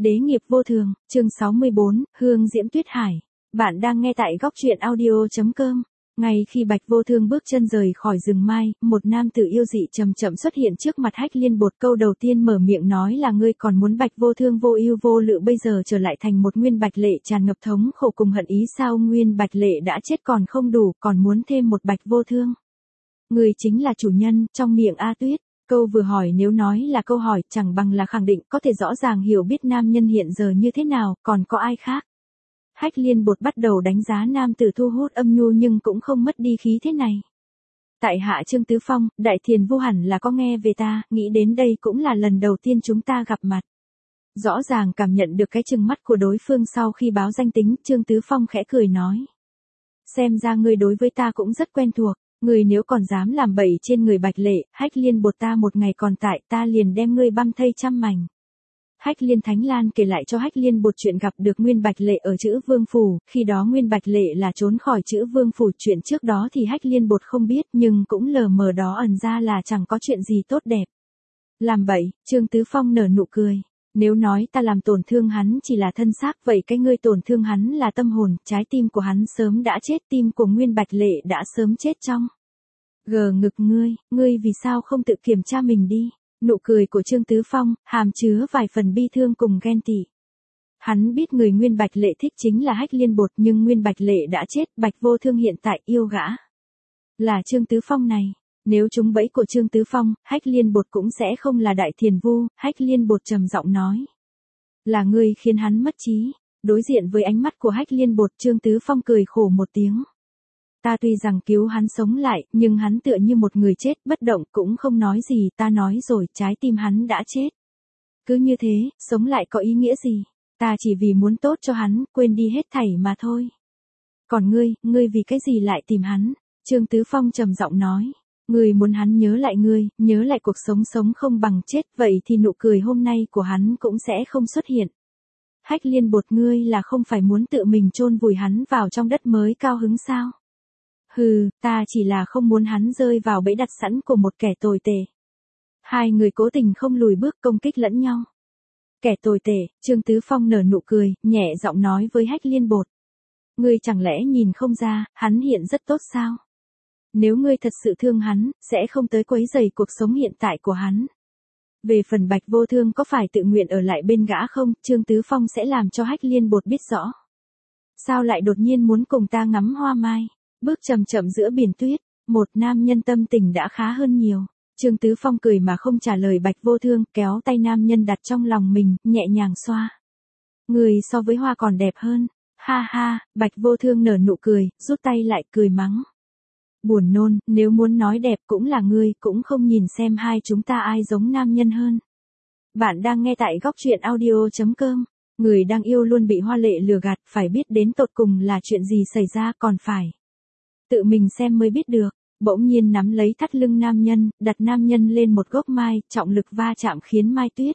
Đế nghiệp vô thường, chương 64, Hương Diễm Tuyết Hải. Bạn đang nghe tại góc truyện audio.com. Ngay khi Bạch Vô Thương bước chân rời khỏi rừng mai, một nam tử yêu dị chậm chậm xuất hiện trước mặt Hách Liên Bột. Câu đầu tiên mở miệng nói là: ngươi còn muốn Bạch Vô Thương vô ưu vô lự bây giờ trở lại thành một Nguyên Bạch Lệ tràn ngập thống khổ cùng hận ý sao? Nguyên Bạch Lệ đã chết còn không đủ, còn muốn thêm một Bạch Vô Thương. Ngươi chính là chủ nhân, trong miệng A Tuyết. Câu vừa hỏi nếu nói là câu hỏi chẳng bằng là khẳng định, có thể rõ ràng hiểu biết nam nhân hiện giờ như thế nào, còn có ai khác. Hách Liên Bột bắt đầu đánh giá nam tử thu hút âm nhu nhưng cũng không mất đi khí thế này. Tại hạ Trương Tứ Phong, Đại Thiền Vu hẳn là có nghe về ta, nghĩ đến đây cũng là lần đầu tiên chúng ta gặp mặt. Rõ ràng cảm nhận được cái trừng mắt của đối phương sau khi báo danh tính, Trương Tứ Phong khẽ cười nói. Xem ra ngươi đối với ta cũng rất quen thuộc. Ngươi nếu còn dám làm bậy trên người Bạch Lệ, Hách Liên Bột ta một ngày còn tại, ta liền đem ngươi băm thây trăm mảnh. Hách Liên Thánh Lan kể lại cho Hách Liên Bột chuyện gặp được Nguyên Bạch Lệ ở Chữ Vương Phủ, khi đó Nguyên Bạch Lệ là trốn khỏi Chữ Vương Phủ. Chuyện trước đó thì Hách Liên Bột không biết, nhưng cũng lờ mờ đó ẩn ra là chẳng có chuyện gì tốt đẹp. Làm bậy, Trương Tứ Phong nở nụ cười. Nếu nói ta làm tổn thương hắn chỉ là thân xác, vậy cái ngươi tổn thương hắn là tâm hồn, trái tim của hắn sớm đã chết, tim của Nguyên Bạch Lệ đã sớm chết trong gờ ngực ngươi vì sao không tự kiểm tra mình đi? Nụ cười của Trương Tứ Phong, hàm chứa vài phần bi thương cùng ghen tị. Hắn biết người Nguyên Bạch Lệ thích chính là Hách Liên Bột, nhưng Nguyên Bạch Lệ đã chết, Bạch Vô Thương hiện tại yêu gã là Trương Tứ Phong này. Nếu trúng bẫy của Trương Tứ Phong, Hách Liên Bột cũng sẽ không là Đại Thiền Vu. Hách Liên Bột trầm giọng nói. Là ngươi khiến hắn mất trí. Đối diện với ánh mắt của Hách Liên Bột, Trương Tứ Phong cười khổ một tiếng. Ta tuy rằng cứu hắn sống lại, nhưng hắn tựa như một người chết, bất động, cũng không nói gì. Ta nói rồi, trái tim hắn đã chết. Cứ như thế, sống lại có ý nghĩa gì? Ta chỉ vì muốn tốt cho hắn, quên đi hết thảy mà thôi. Còn ngươi vì cái gì lại tìm hắn? Trương Tứ Phong trầm giọng nói. Ngươi muốn hắn nhớ lại ngươi, nhớ lại cuộc sống sống không bằng chết, vậy thì nụ cười hôm nay của hắn cũng sẽ không xuất hiện. Hách Liên Bột, ngươi là không phải muốn tự mình chôn vùi hắn vào trong đất mới cao hứng sao? Hừ, ta chỉ là không muốn hắn rơi vào bẫy đặt sẵn của một kẻ tồi tệ. Hai người cố tình không lùi bước công kích lẫn nhau. Kẻ tồi tệ, Trương Tứ Phong nở nụ cười, nhẹ giọng nói với Hách Liên Bột. Ngươi chẳng lẽ nhìn không ra, hắn hiện rất tốt sao? Nếu ngươi thật sự thương hắn, sẽ không tới quấy rầy cuộc sống hiện tại của hắn. Về phần Bạch Vô Thương có phải tự nguyện ở lại bên gã không, Trương Tứ Phong sẽ làm cho Hách Liên Bột biết rõ. Sao lại đột nhiên muốn cùng ta ngắm hoa mai? Bước chậm chậm giữa biển tuyết, một nam nhân tâm tình đã khá hơn nhiều. Trương Tứ Phong cười mà không trả lời Bạch Vô Thương, kéo tay nam nhân đặt trong lòng mình, nhẹ nhàng xoa. Người so với hoa còn đẹp hơn. Ha ha, Bạch Vô Thương nở nụ cười, rút tay lại cười mắng. Buồn nôn, nếu muốn nói đẹp cũng là ngươi, cũng không nhìn xem hai chúng ta ai giống nam nhân hơn. Bạn đang nghe tại góc truyện audio.com. Người đang yêu luôn bị hoa lệ lừa gạt, phải biết đến tột cùng là chuyện gì xảy ra, còn phải tự mình xem mới biết được. Bỗng nhiên nắm lấy thắt lưng nam nhân, đặt nam nhân lên một gốc mai, trọng lực va chạm khiến mai tuyết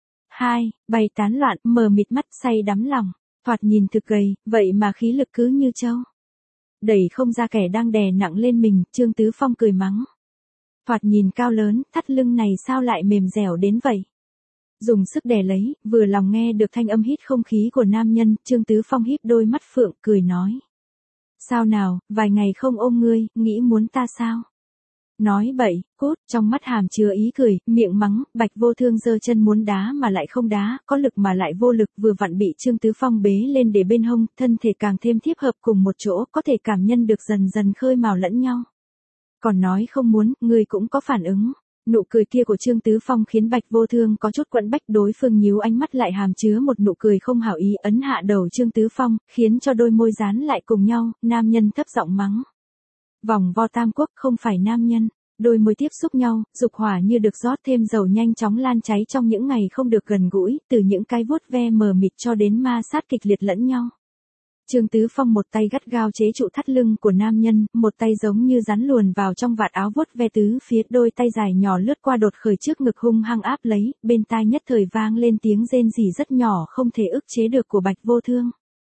bay tán loạn, mờ mịt mắt say đắm lòng. Thoạt nhìn thực gầy, vậy mà khí lực cứ như trâu. Đẩy không ra kẻ đang đè nặng lên mình, Trương Tứ Phong cười mắng. Thoạt nhìn cao lớn, thắt lưng này sao lại mềm dẻo đến vậy? Dùng sức đè lấy, vừa lòng nghe được thanh âm hít không khí của nam nhân, Trương Tứ Phong híp đôi mắt phượng, cười nói. Sao nào, vài ngày không ôm ngươi, nghĩ muốn ta sao? Nói bậy, cút, trong mắt hàm chứa ý cười, miệng mắng. Bạch Vô Thương giơ chân muốn đá mà lại không đá, có lực mà lại vô lực, vừa vặn bị Trương Tứ Phong bế lên để bên hông, thân thể càng thêm thiếp hợp cùng một chỗ, có thể cảm nhận được dần dần khơi mào lẫn nhau. Còn nói không muốn, ngươi cũng có phản ứng. Nụ cười kia của Trương Tứ Phong khiến Bạch Vô Thương có chút quẫn bách, đối phương nhíu ánh mắt lại hàm chứa một nụ cười không hảo ý, ấn hạ đầu Trương Tứ Phong, khiến cho đôi môi dán lại cùng nhau, nam nhân thấp giọng mắng. Vòng vo tam quốc không phải nam nhân. Đôi môi tiếp xúc nhau, dục hỏa như được rót thêm dầu nhanh chóng lan cháy trong những ngày không được gần gũi, từ những cái vuốt ve mờ mịt cho đến ma sát kịch liệt lẫn nhau. Trương Tứ Phong một tay gắt gao chế trụ thắt lưng của nam nhân, một tay giống như rắn luồn vào trong vạt áo vuốt ve tứ phía, đôi tay dài nhỏ lướt qua đột khởi trước ngực hung hăng áp lấy, bên tai nhất thời vang lên tiếng rên rỉ rất nhỏ không thể ức chế được của Bạch Vô Thương.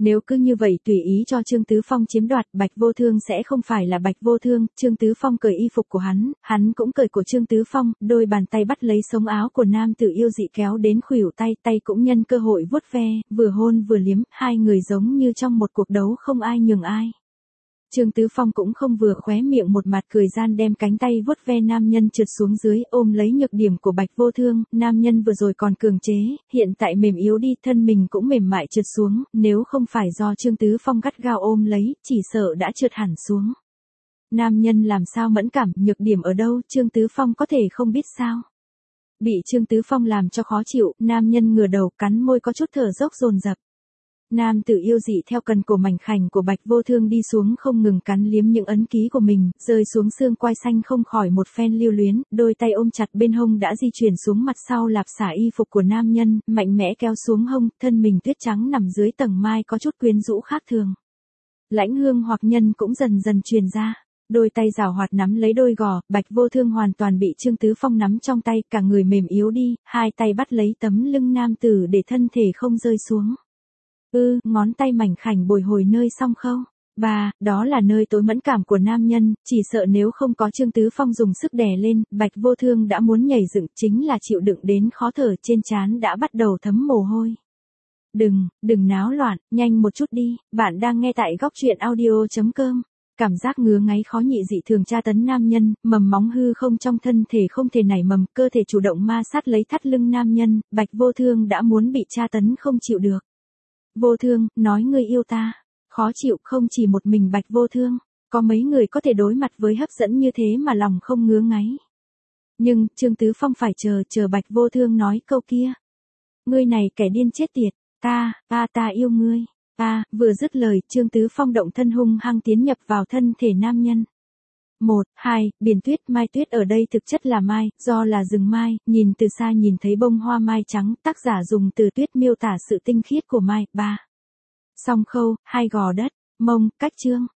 Nếu cứ như vậy tùy ý cho Trương Tứ Phong chiếm đoạt, Bạch Vô Thương sẽ không phải là Bạch Vô Thương. Trương Tứ Phong cởi y phục của hắn cũng cởi của Trương Tứ Phong, đôi bàn tay bắt lấy sống áo của nam tử yêu dị kéo đến khuỷu tay, tay cũng nhân cơ hội vuốt ve, vừa hôn vừa liếm, hai người giống như trong một cuộc đấu không ai nhường ai. Trương Tứ Phong cũng không vừa, khóe miệng một mặt cười gian đem cánh tay vuốt ve nam nhân trượt xuống dưới, ôm lấy nhược điểm của Bạch Vô Thương. Nam nhân vừa rồi còn cường chế, hiện tại mềm yếu đi, thân mình cũng mềm mại trượt xuống, nếu không phải do Trương Tứ Phong gắt gao ôm lấy, chỉ sợ đã trượt hẳn xuống. Nam nhân làm sao mẫn cảm, nhược điểm ở đâu, Trương Tứ Phong có thể không biết sao. Bị Trương Tứ Phong làm cho khó chịu, nam nhân ngửa đầu, cắn môi có chút thở dốc dồn dập. Nam tử yêu dị theo cần cổ mảnh khảnh của Bạch Vô Thương đi xuống, không ngừng cắn liếm những ấn ký của mình, rơi xuống xương quai xanh không khỏi một phen lưu luyến, đôi tay ôm chặt bên hông đã di chuyển xuống mặt sau lạp xả y phục của nam nhân, mạnh mẽ kéo xuống hông, thân mình tuyết trắng nằm dưới tầng mai có chút quyến rũ khác thường. Lãnh hương hoặc nhân cũng dần dần truyền ra. Đôi tay giảo hoạt nắm lấy đôi gò, Bạch Vô Thương hoàn toàn bị Trương Tứ Phong nắm trong tay, cả người mềm yếu đi, hai tay bắt lấy tấm lưng nam tử để thân thể không rơi xuống. Ngón tay mảnh khảnh bồi hồi nơi song khâu. Đó là nơi tối mẫn cảm của nam nhân, chỉ sợ nếu không có Trương Tứ Phong dùng sức đè lên, Bạch Vô Thương đã muốn nhảy dựng, chính là chịu đựng đến khó thở, trên trán đã bắt đầu thấm mồ hôi. Đừng náo loạn, nhanh một chút đi, bạn đang nghe tại góc truyện audio.com. Cảm giác ngứa ngáy khó nhị dị thường tra tấn nam nhân, mầm móng hư không trong thân thể không thể nảy mầm, cơ thể chủ động ma sát lấy thắt lưng nam nhân, Bạch Vô Thương đã muốn bị tra tấn không chịu được. Vô Thương, nói ngươi yêu ta. Khó chịu không chỉ một mình Bạch Vô Thương, có mấy người có thể đối mặt với hấp dẫn như thế mà lòng không ngứa ngáy. Nhưng, Trương Tứ Phong phải chờ Bạch Vô Thương nói câu kia. Ngươi này kẻ điên chết tiệt, ta yêu ngươi. Vừa dứt lời, Trương Tứ Phong động thân hung hăng tiến nhập vào thân thể nam nhân. 1, 2, biển tuyết, mai tuyết ở đây thực chất là mai, do là rừng mai, nhìn từ xa nhìn thấy bông hoa mai trắng, tác giả dùng từ tuyết miêu tả sự tinh khiết của mai. 3. Song khâu, hai gò đất, mông, cách chương,